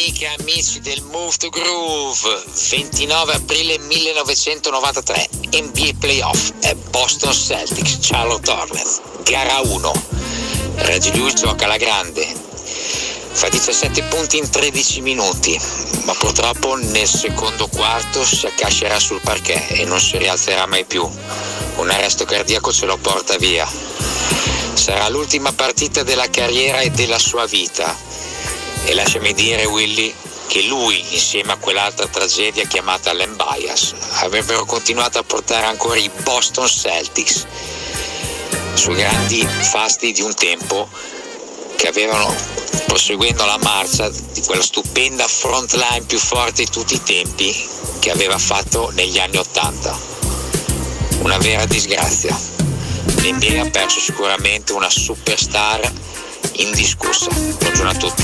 amiche e amici del Move to Groove, 29 aprile 1993, NBA Playoff, Boston Celtics, Charlotte Hornets, gara 1. Reggie Lewis gioca alla grande, fa 17 punti in 13 minuti, ma purtroppo nel secondo quarto si accascerà sul parquet e non si rialzerà mai più. Un arresto cardiaco ce lo porta via. Sarà l'ultima partita della carriera e della sua vita. E lasciami dire, Willy, che lui, insieme a quell'altra tragedia chiamata Len Bias, avrebbero continuato a portare ancora i Boston Celtics sui grandi fasti di un tempo che avevano, proseguendo la marcia di quella stupenda front line più forte di tutti i tempi che aveva fatto negli anni '80. Una vera disgrazia. L'NBA ha perso sicuramente una superstar indiscussa. Buongiorno a tutti.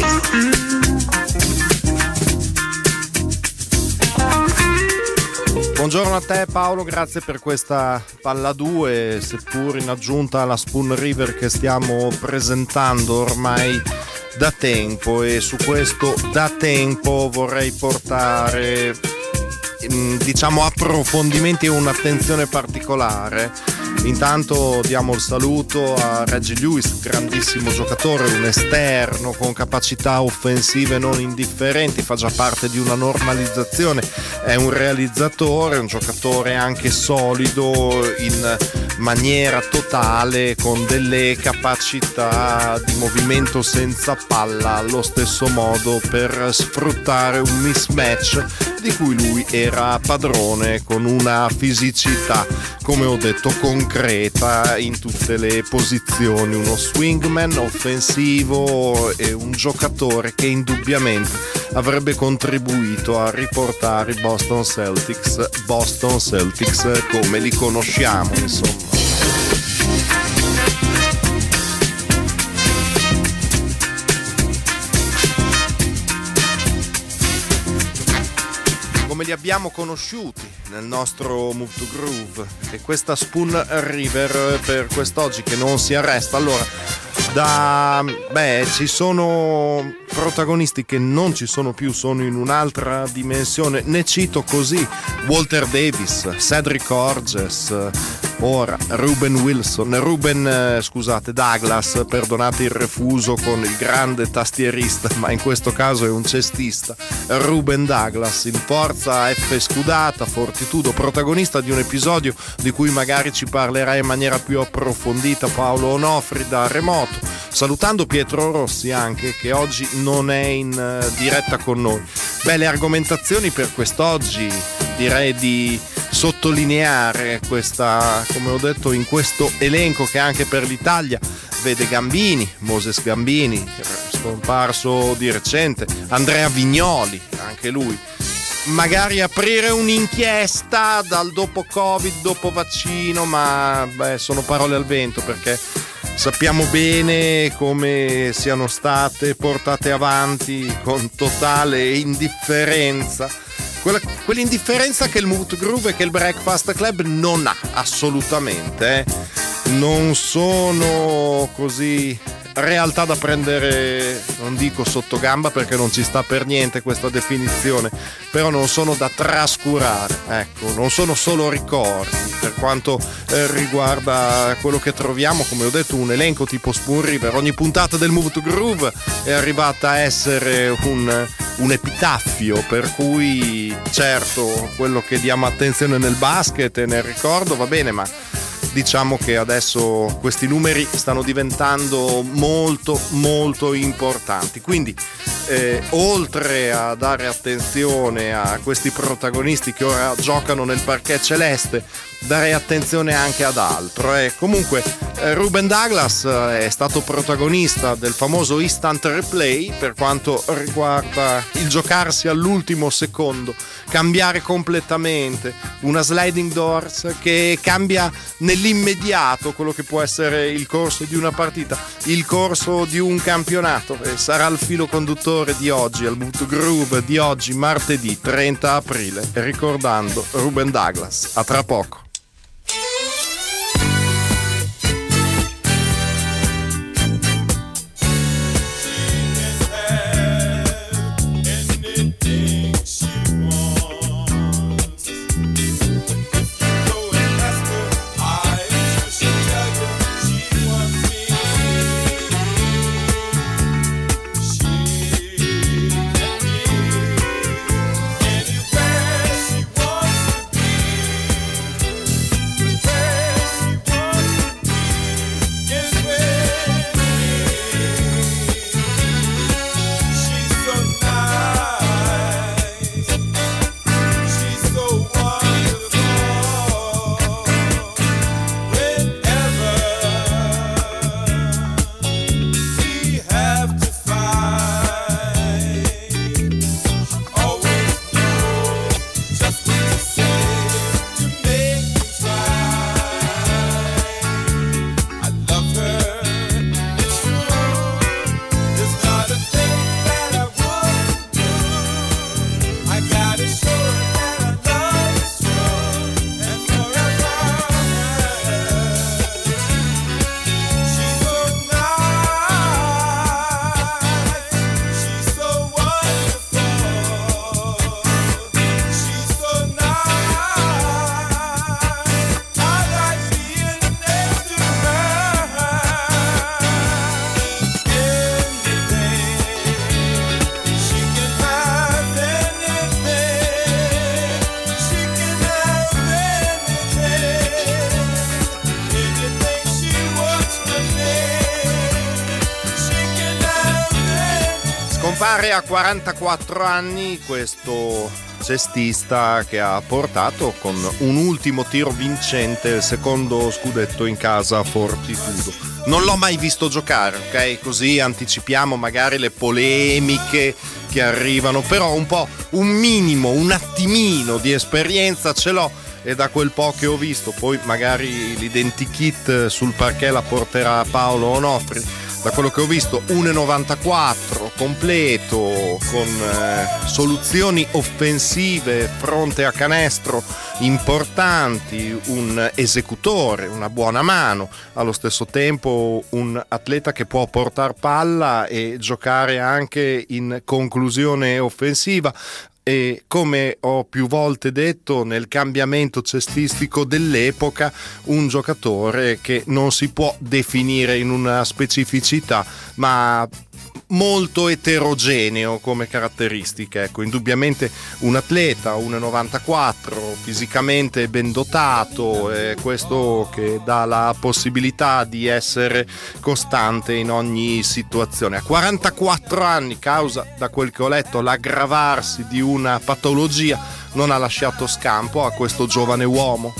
Buongiorno a te Paolo, grazie per questa palla 2, seppur in aggiunta alla Spoon River che stiamo presentando ormai da tempo, e su questo da tempo vorrei portare approfondimenti e un'attenzione particolare. Intanto diamo il saluto a Reggie Lewis, grandissimo giocatore, un esterno con capacità offensive non indifferenti, fa già parte di una normalizzazione, è un realizzatore, un giocatore anche solido in maniera totale, con delle capacità di movimento senza palla allo stesso modo per sfruttare un mismatch di cui lui era padrone, con una fisicità, come ho detto, concreta in tutte le posizioni, uno swingman offensivo e un giocatore che indubbiamente avrebbe contribuito a riportare i Boston Celtics come li conosciamo, insomma. Come li abbiamo conosciuti nel nostro Move to Groove, e questa Spoon River per quest'oggi che non si arresta. Allora, ci sono protagonisti che non ci sono più, sono in un'altra dimensione, ne cito così: Walter Davis, Cedric Orges, ora Douglas, perdonate il refuso con il grande tastierista, ma in questo caso è un cestista, Ruben Douglas, in forza F scudata, fortitudo, protagonista di un episodio di cui magari ci parlerà in maniera più approfondita Paolo Onofri da remoto, salutando Pietro Rossi anche, che oggi non è in diretta con noi. Le argomentazioni per quest'oggi, direi di sottolineare questa, come ho detto, in questo elenco che anche per l'Italia vede Moses Gambini, scomparso di recente, Andrea Vignoli, anche lui. Magari aprire un'inchiesta dal dopo Covid, dopo vaccino, ma sono parole al vento, perché sappiamo bene come siano state portate avanti con totale indifferenza. Quell'indifferenza che il Move to Groove e che il Breakfast Club non ha assolutamente. Non sono così realtà da prendere, non dico sotto gamba perché non ci sta per niente questa definizione, però non sono da trascurare, ecco, non sono solo ricordi per quanto riguarda quello che troviamo. Come ho detto, un elenco tipo Spoon River, ogni puntata del Move to Groove è arrivata a essere un epitaffio, per cui certo quello che diamo attenzione nel basket e nel ricordo va bene, ma diciamo che adesso questi numeri stanno diventando molto molto importanti, quindi oltre a dare attenzione a questi protagonisti che ora giocano nel parquet celeste, darei attenzione anche ad altro. Comunque Ruben Douglas è stato protagonista del famoso instant replay per quanto riguarda il giocarsi all'ultimo secondo, cambiare completamente, una sliding doors che cambia nell'immediato quello che può essere il corso di una partita, il corso di un campionato, e sarà il filo conduttore di oggi, al Move to Groove di oggi, martedì 30 aprile, ricordando Ruben Douglas. A tra poco. In Pare a 44 anni questo cestista che ha portato con un ultimo tiro vincente il secondo scudetto in casa a Fortitudo. Non l'ho mai visto giocare, ok? Così anticipiamo magari le polemiche che arrivano, però un minimo, un attimino di esperienza ce l'ho, e da quel po' che ho visto, poi magari l'identikit sul parquet la porterà Paolo Onofri. Da quello che ho visto, 1,94 completo, con soluzioni offensive fronte a canestro importanti, un esecutore, una buona mano, allo stesso tempo un atleta che può portare palla e giocare anche in conclusione offensiva. E come ho più volte detto, nel cambiamento cestistico dell'epoca, un giocatore che non si può definire in una specificità, ma molto eterogeneo come caratteristiche. Ecco, indubbiamente un atleta, 1,94, fisicamente ben dotato, questo che dà la possibilità di essere costante in ogni situazione. A 44 anni, causa, da quel che ho letto, l'aggravarsi di una patologia, non ha lasciato scampo a questo giovane uomo.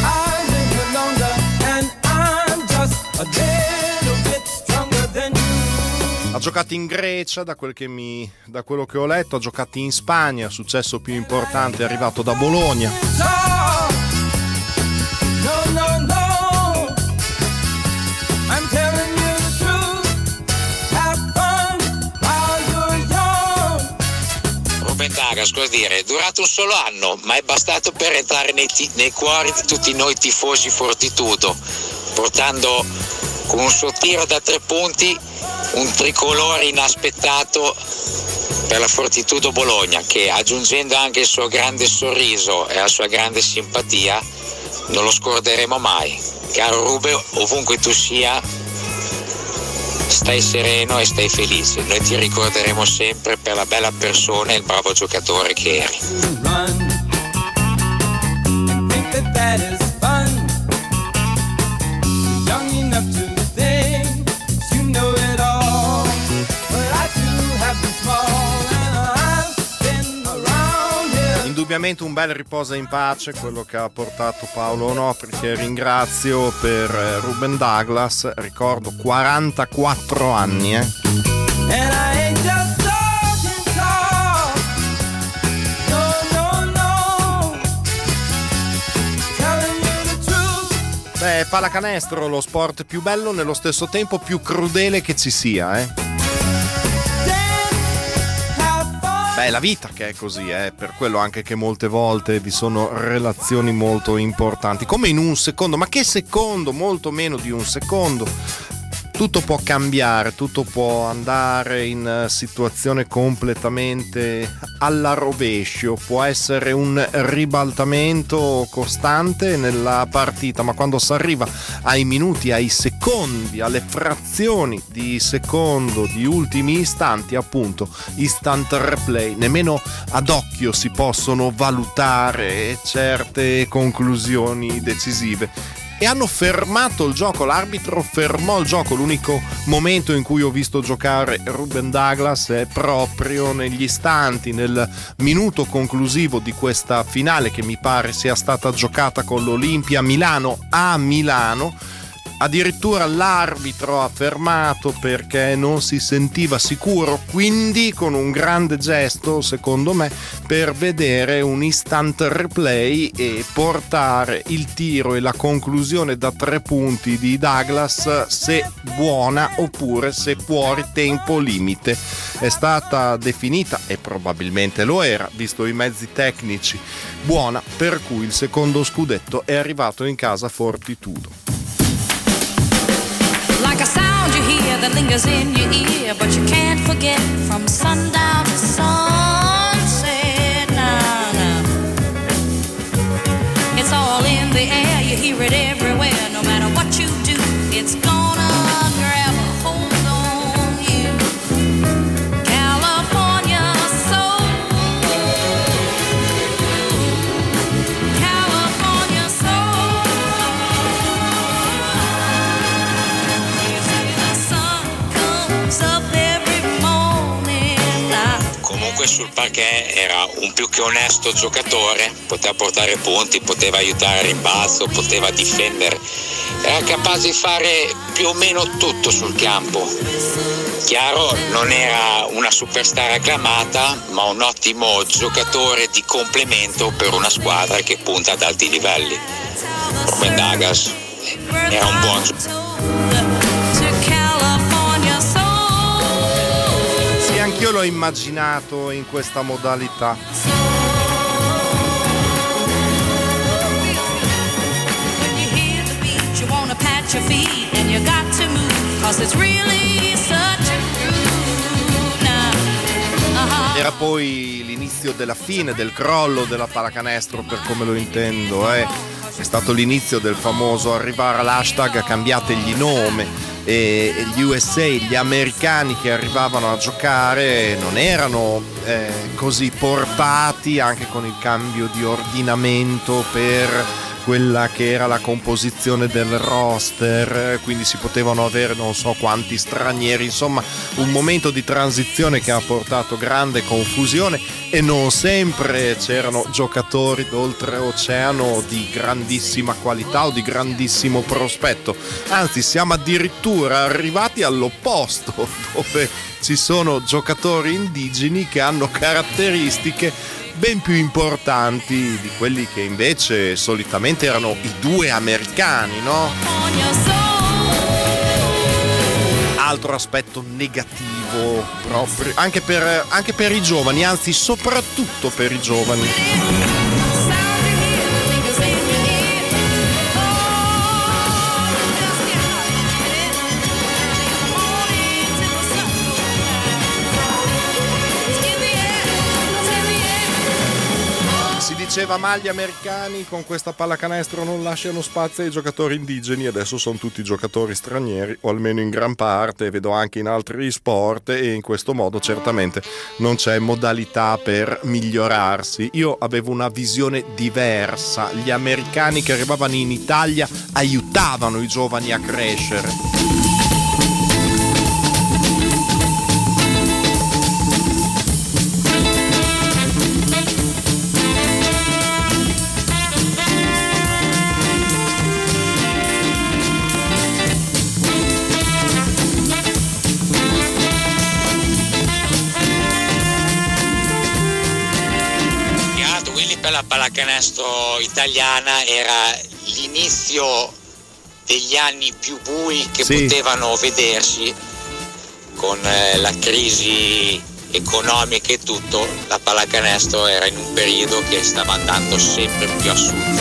Ha giocato in Grecia, da quello che ho letto, ha giocato in Spagna, successo più importante è arrivato da Bologna. Ruben Douglas, cosa dire, è durato un solo anno, ma è bastato per entrare nei cuori di tutti noi tifosi Fortitudo, portando con un suo tiro da 3 punti un tricolore inaspettato per la Fortitudo Bologna, che, aggiungendo anche il suo grande sorriso e la sua grande simpatia, non lo scorderemo mai. Caro Ruben, ovunque tu sia, stai sereno e stai felice. Noi ti ricorderemo sempre per la bella persona e il bravo giocatore che eri. Indubbiamente un bel riposo in pace quello che ha portato Paolo Onofri, che ringrazio, per Ruben Douglas, ricordo 44 anni. Beh, pallacanestro, lo sport più bello, nello stesso tempo più crudele che ci sia, Beh, la vita che è così, per quello anche che molte volte vi sono relazioni molto importanti, come in un secondo, ma che secondo, molto meno di un secondo. Tutto può cambiare, tutto può andare in situazione completamente alla rovescio, può essere un ribaltamento costante nella partita, ma quando si arriva ai minuti, ai secondi, alle frazioni di secondo, di ultimi istanti, appunto, instant replay, nemmeno ad occhio si possono valutare certe conclusioni decisive. E hanno fermato il gioco, l'arbitro fermò il gioco. L'unico momento in cui ho visto giocare Ruben Douglas è proprio negli istanti, nel minuto conclusivo di questa finale, che mi pare sia stata giocata con l'Olimpia Milano a Milano. Addirittura l'arbitro ha fermato perché non si sentiva sicuro, quindi con un grande gesto, secondo me, per vedere un instant replay e portare il tiro e la conclusione da 3 punti di Douglas, se buona oppure se fuori tempo limite. È stata definita, e probabilmente lo era, visto i mezzi tecnici, buona, per cui il secondo scudetto è arrivato in casa Fortitudo. Like a sound you hear that lingers in your ear, but you can't forget from sundown to sunset. Nah, nah. It's all in the air, you hear it everywhere. No matter what you do, it's gonna grab a hold on you. California soul, California soul. Up every morning, I comunque sul parquet era un più che onesto giocatore, poteva portare punti, poteva aiutare al rimbalzo, poteva difendere, era capace di fare più o meno tutto sul campo. Chiaro, non era una superstar acclamata, ma un ottimo giocatore di complemento per una squadra che punta ad alti livelli. Ruben Douglas era un buon giocatore. Sì, anch'io l'ho immaginato in questa modalità. Era poi l'inizio della fine, del crollo della pallacanestro, per come lo intendo, È stato l'inizio del famoso arrivare all'hashtag cambiategli nome, e gli USA, gli americani che arrivavano a giocare non erano così portati, anche con il cambio di ordinamento per quella che era la composizione del roster, quindi si potevano avere non so quanti stranieri, insomma un momento di transizione che ha portato grande confusione, e non sempre c'erano giocatori d'oltreoceano di grandissima qualità o di grandissimo prospetto, anzi siamo addirittura arrivati all'opposto, dove ci sono giocatori indigeni che hanno caratteristiche ben più importanti di quelli che invece solitamente erano i due americani, no? Altro aspetto negativo proprio, anche per i giovani, anzi soprattutto per i giovani. Diceva, ma gli americani con questa pallacanestro non lasciano spazio ai giocatori indigeni, adesso sono tutti giocatori stranieri, o almeno in gran parte, vedo anche in altri sport, e in questo modo certamente non c'è modalità per migliorarsi. Io avevo una visione diversa, gli americani che arrivavano in Italia aiutavano i giovani a crescere. La pallacanestro italiana era l'inizio degli anni più bui che potevano vedersi, con la crisi economica e tutto. La pallacanestro era in un periodo che stava andando sempre più a sud.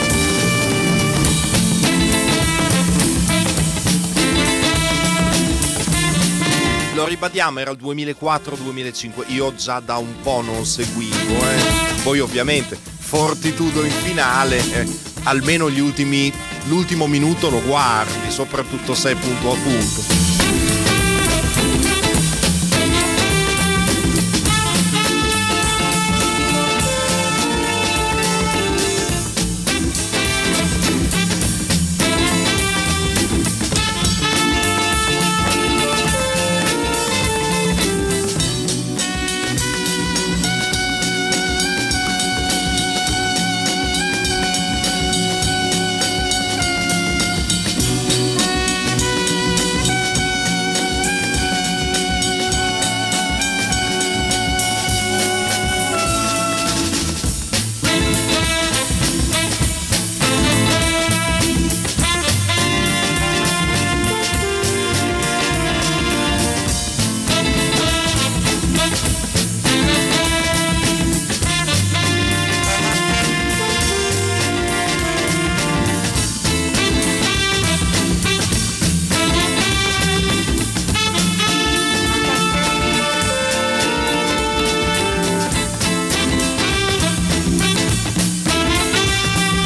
Lo ribadiamo, era il 2004-2005, io già da un po' non seguivo, Poi ovviamente Fortitudo in finale, almeno l'ultimo minuto lo guardi, soprattutto se è punto a punto.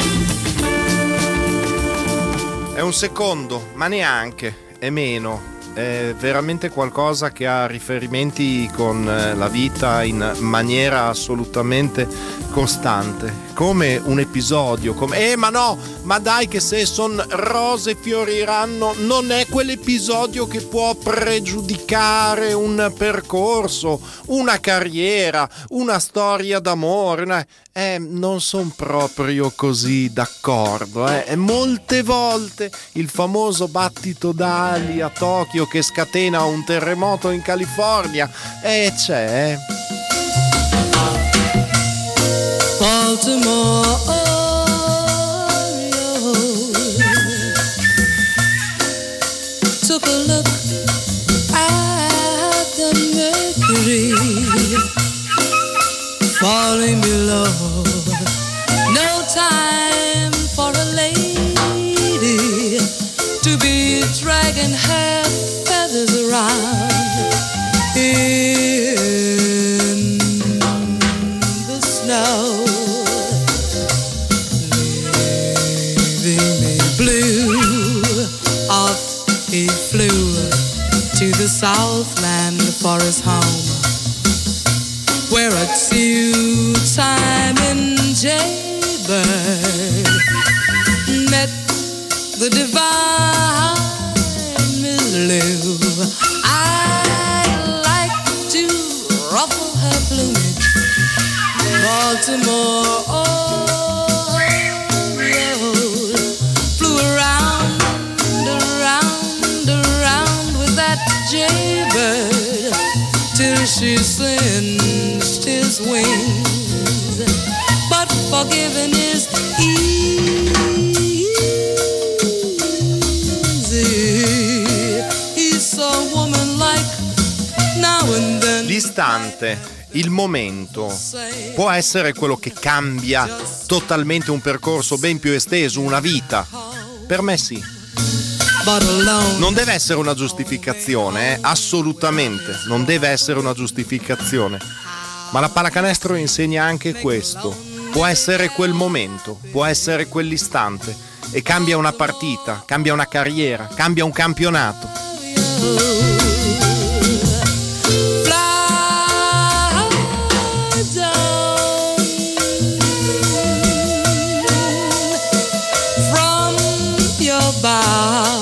Un secondo, ma neanche, è meno. è veramente qualcosa che ha riferimenti con la vita in maniera assolutamente costante, come un episodio, come ma no, ma dai che se son rose fioriranno, non è quell'episodio che può pregiudicare un percorso, una carriera, una storia d'amore. Non sono proprio così d'accordo. Molte volte il famoso battito d'ali a Tokyo che scatena un terremoto in California c'è. Baltimore, took a look at the mercury falling below. No time for a lady to be dragging her feathers around in the snow, leaving me blue. Off he flew to the Southland for his home, where a two-timing jaybird met the divine Miss Lou. I'd like to ruffle her plumage. Baltimore, oh, flew around, around, around with that jaybird till she singed his wings, but forgiving is easy. He's so woman-like now and then. L'istante, il momento può essere quello che cambia totalmente un percorso ben più esteso, una vita. Per me sì. Non deve essere una giustificazione, assolutamente, non deve essere una giustificazione. Ma la pallacanestro insegna anche questo. Può essere quel momento, può essere quell'istante e cambia una partita, cambia una carriera, cambia un campionato. From your bow.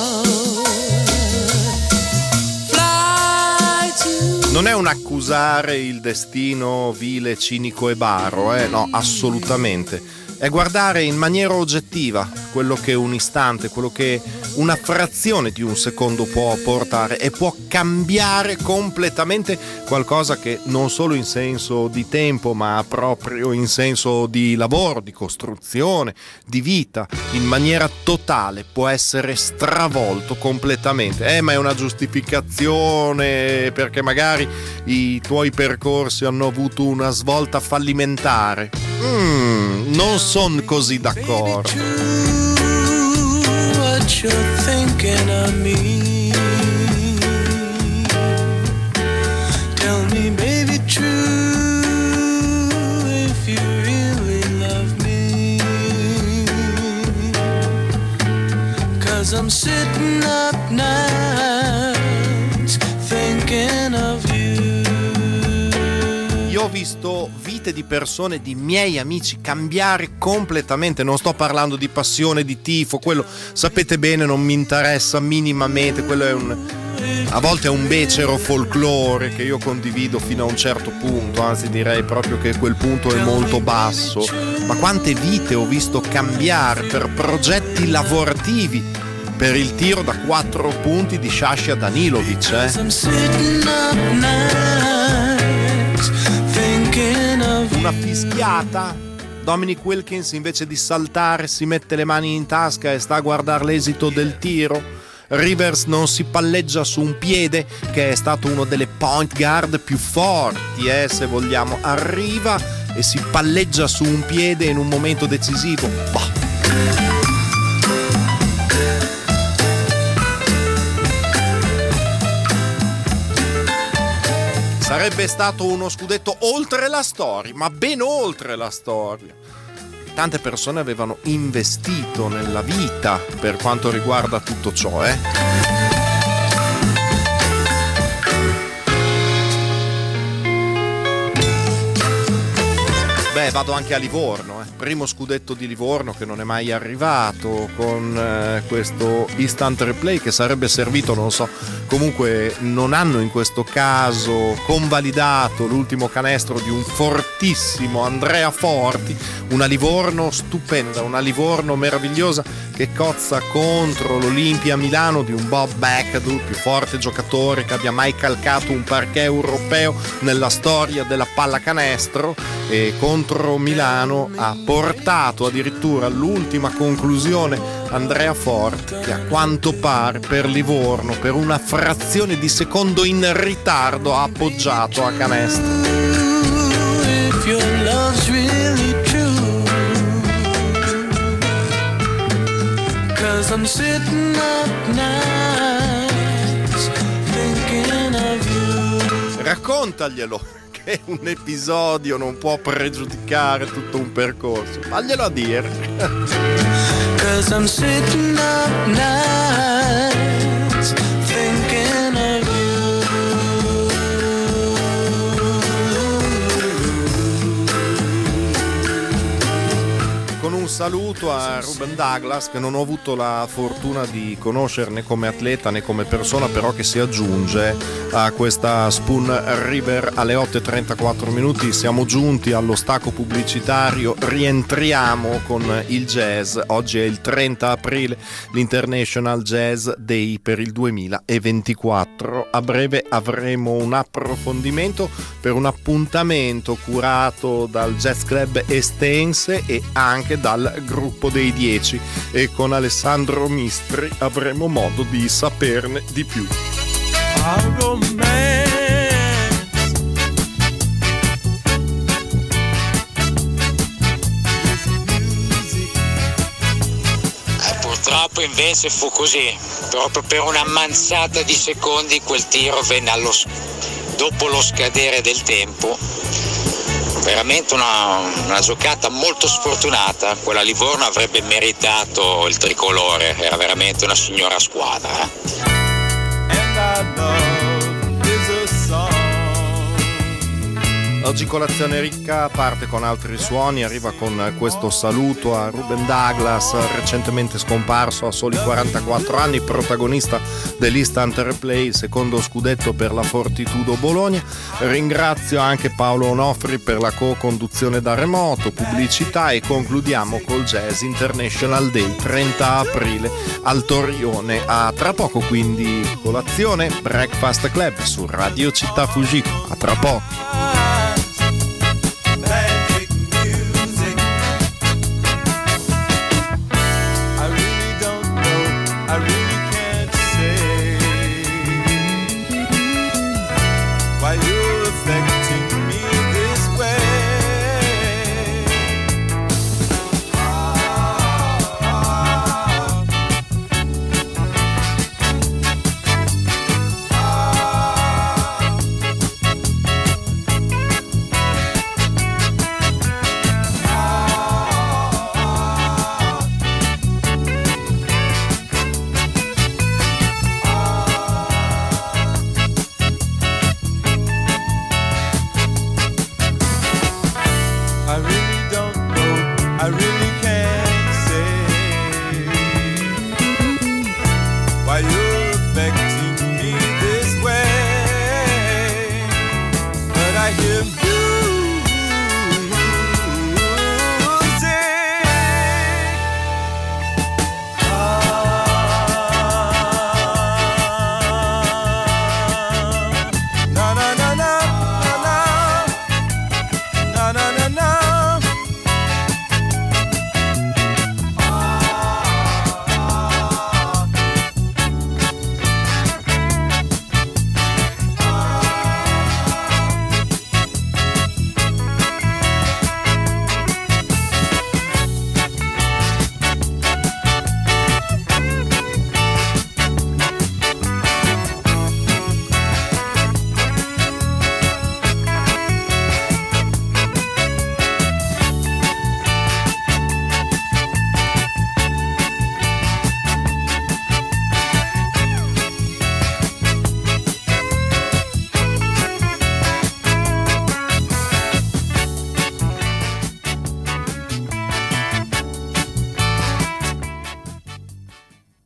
Non è un accusare il destino vile, cinico e baro, no, assolutamente. È guardare in maniera oggettiva quello che un istante, quello che una frazione di un secondo può portare e può cambiare completamente qualcosa che non solo in senso di tempo, ma proprio in senso di lavoro, di costruzione, di vita, in maniera totale può essere stravolto completamente. Ma è una giustificazione perché magari i tuoi percorsi hanno avuto una svolta fallimentare. Non sono così d'accordo. What you're thinking of me? Tell me, baby, true, if you really love me. 'Cause I'm sitting up nights thinking of you. Io ho visto vite di persone, di miei amici, cambiare completamente. Non sto parlando di passione, di tifo, quello sapete bene non mi interessa minimamente. Quello è a volte è un becero folklore che io condivido fino a un certo punto, anzi direi proprio che quel punto è molto basso. Ma quante vite ho visto cambiare per progetti lavorativi, per il tiro da 4 punti di Sasha Danilovic, Una fischiata. Dominic Wilkins invece di saltare si mette le mani in tasca e sta a guardare l'esito del tiro. Rivers non si palleggia su un piede, che è stato uno delle point guard più forti, se vogliamo. Arriva e si palleggia su un piede in un momento decisivo. Sarebbe stato uno scudetto oltre la storia, ma ben oltre la storia. Tante persone avevano investito nella vita per quanto riguarda tutto ciò, vado anche a Livorno, primo scudetto di Livorno che non è mai arrivato, con questo instant replay che sarebbe servito, non so, comunque non hanno in questo caso convalidato l'ultimo canestro di un fortissimo Andrea Forti, una Livorno stupenda, una Livorno meravigliosa che cozza contro l'Olimpia Milano di un Bob McAdoo, il più forte giocatore che abbia mai calcato un parquet europeo nella storia della pallacanestro, e contro Milano ha portato addirittura all'ultima conclusione Andrea Forti, che a quanto pare per Livorno per una frazione di secondo in ritardo ha appoggiato a canestro. If your love's really true, 'cause I'm sitting up nights thinking of you. Raccontaglielo che un episodio non può pregiudicare tutto un percorso, faglielo a dire. 'Cause I'm sitting up nights thinking of you. Con un saluto a Ruben Douglas, che non ho avuto la fortuna di conoscere né come atleta né come persona, però che si aggiunge a questa Spoon River alle 8:34 minuti. Siamo giunti allo stacco pubblicitario, rientriamo con il jazz. Oggi è il 30 aprile, l'International Jazz Day per il 2024. A breve avremo un approfondimento per un appuntamento curato dal Jazz Club Estense e anche dal gruppo dei 10, e con Alessandro Mistri avremo modo di saperne di più. Purtroppo invece fu così, proprio per una manciata di secondi quel tiro venne dopo lo scadere del tempo. Veramente una giocata molto sfortunata. Quella Livorno avrebbe meritato il tricolore, era veramente una signora squadra. Oggi colazione ricca parte con altri suoni, arriva con questo saluto a Ruben Douglas, recentemente scomparso a soli 44 anni, protagonista dell'Instant Replay, secondo scudetto per la Fortitudo Bologna. Ringrazio anche Paolo Onofri per la co-conduzione da remoto, pubblicità, e concludiamo col Jazz International Day 30 aprile al Torrione. A tra poco quindi colazione, Breakfast Club su Radio Città Fujiko. A tra poco.